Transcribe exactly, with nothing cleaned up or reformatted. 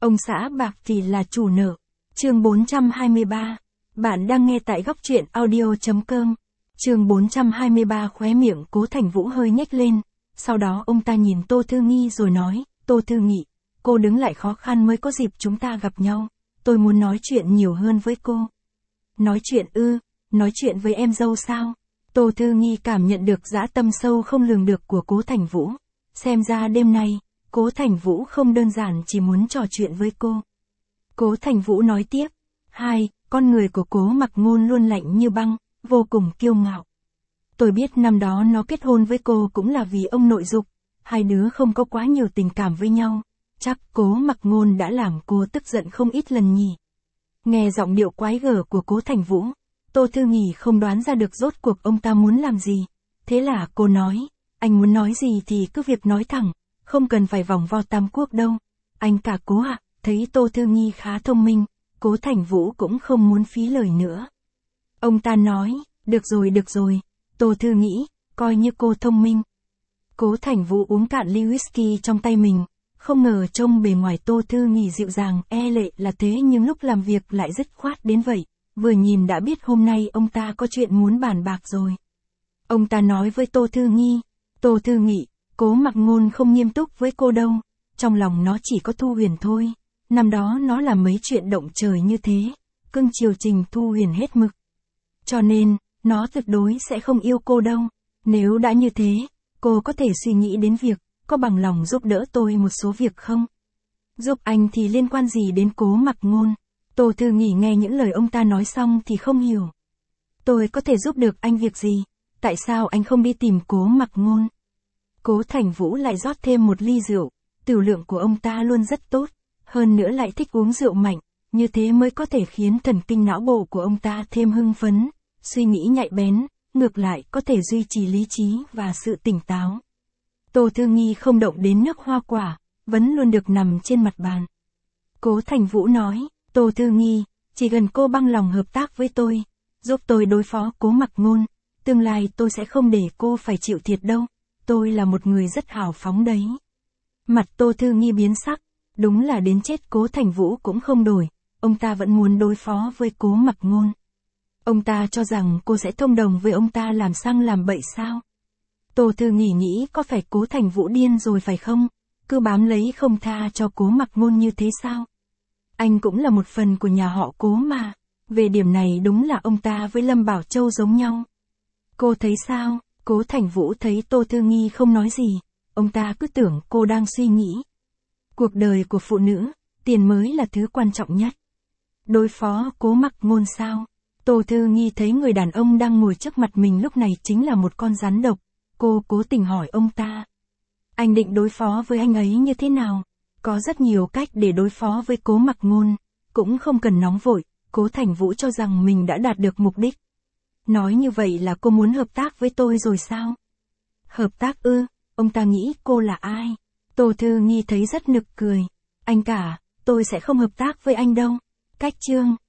Ông xã bạc thì là chủ nợ. Chương bốn trăm hai mươi ba. Bạn đang nghe tại góc truyện audio chấm com. Chương bốn trăm hai mươi ba. Khóe miệng Cố Thành Vũ hơi nhếch lên. Sau đó ông ta nhìn Tô Thư Nghi rồi nói, Tô Thư Nghị, cô đứng lại khó khăn mới có dịp chúng ta gặp nhau. Tôi muốn nói chuyện nhiều hơn với cô. Nói chuyện ư, nói chuyện với em dâu sao? Tô Thư Nghi cảm nhận được dã tâm sâu không lường được của Cố Thành Vũ. Xem ra đêm nay, Cố Thành Vũ không đơn giản chỉ muốn trò chuyện với cô. Cố Thành Vũ nói tiếp. Hai, con người của Cố Mặc Ngôn luôn lạnh như băng, vô cùng kiêu ngạo. Tôi biết năm đó nó kết hôn với cô cũng là vì ông nội dục. Hai đứa không có quá nhiều tình cảm với nhau. Chắc Cố Mặc Ngôn đã làm cô tức giận không ít lần nhỉ. Nghe giọng điệu quái gở của Cố Thành Vũ, Tô Thư Nghi không đoán ra được rốt cuộc ông ta muốn làm gì. Thế là cô nói, anh muốn nói gì thì cứ việc nói thẳng, không cần phải vòng vo tam quốc đâu. Anh cả Cố ạ, thấy Tô Thư Nghi khá thông minh, Cố Thành Vũ cũng không muốn phí lời nữa. Ông ta nói, được rồi được rồi, Tô Thư nghĩ, coi như cô thông minh. Cố Thành Vũ uống cạn ly whisky trong tay mình, không ngờ trông bề ngoài Tô Thư Nghi dịu dàng, e lệ là thế nhưng lúc làm việc lại dứt khoát đến vậy, vừa nhìn đã biết hôm nay ông ta có chuyện muốn bàn bạc rồi. Ông ta nói với Tô Thư Nghi, Tô Thư Nghị, Cố Mặc Ngôn không nghiêm túc với cô đâu, trong lòng nó chỉ có Thu Huyền thôi, năm đó nó làm mấy chuyện động trời như thế, cưng chiều Trình Thu Huyền hết mực. Cho nên, nó tuyệt đối sẽ không yêu cô đâu, nếu đã như thế, cô có thể suy nghĩ đến việc, có bằng lòng giúp đỡ tôi một số việc không? Giúp anh thì liên quan gì đến Cố Mặc Ngôn? Tô Thư Nghị nghe những lời ông ta nói xong thì không hiểu. Tôi có thể giúp được anh việc gì? Tại sao anh không đi tìm Cố Mặc Ngôn? Cố Thành Vũ lại rót thêm một ly rượu, tiểu lượng của ông ta luôn rất tốt, hơn nữa lại thích uống rượu mạnh, như thế mới có thể khiến thần kinh não bộ của ông ta thêm hưng phấn, suy nghĩ nhạy bén, ngược lại có thể duy trì lý trí và sự tỉnh táo. Tô Thư Nghi không động đến nước hoa quả, vẫn luôn được nằm trên mặt bàn. Cố Thành Vũ nói, Tô Thư Nghi, chỉ cần cô bằng lòng hợp tác với tôi, giúp tôi đối phó Cố Mặc Ngôn, tương lai tôi sẽ không để cô phải chịu thiệt đâu, tôi là một người rất hào phóng đấy. Mặt Tô Thư Nghi biến sắc, đúng là đến chết Cố Thành Vũ cũng không đổi, ông ta vẫn muốn đối phó với Cố Mặc Ngôn. Ông ta cho rằng cô sẽ thông đồng với ông ta làm xăng làm bậy sao? Tô Thư Nghi nghĩ có phải Cố Thành Vũ điên rồi phải không? Cứ bám lấy không tha cho Cố Mặc Ngôn như thế sao? Anh cũng là một phần của nhà họ Cố mà. Về điểm này đúng là ông ta với Lâm Bảo Châu giống nhau. Cô thấy sao? Cố Thành Vũ thấy Tô Thư Nghi không nói gì. Ông ta cứ tưởng cô đang suy nghĩ. Cuộc đời của phụ nữ, tiền mới là thứ quan trọng nhất. Đối phó Cố Mặc Ngôn sao? Tô Thư Nghi thấy người đàn ông đang ngồi trước mặt mình lúc này chính là một con rắn độc. Cô cố tình hỏi ông ta. Anh định đối phó với anh ấy như thế nào? Có rất nhiều cách để đối phó với Cố Mặc Ngôn, cũng không cần nóng vội. Cố Thành Vũ cho rằng mình đã đạt được mục đích. Nói như vậy là cô muốn hợp tác với tôi rồi sao? Hợp tác ư? Ông ta nghĩ cô là ai? Tô Thư Nghi thấy rất nực cười. Anh cả, tôi sẽ không hợp tác với anh đâu. Cách chương.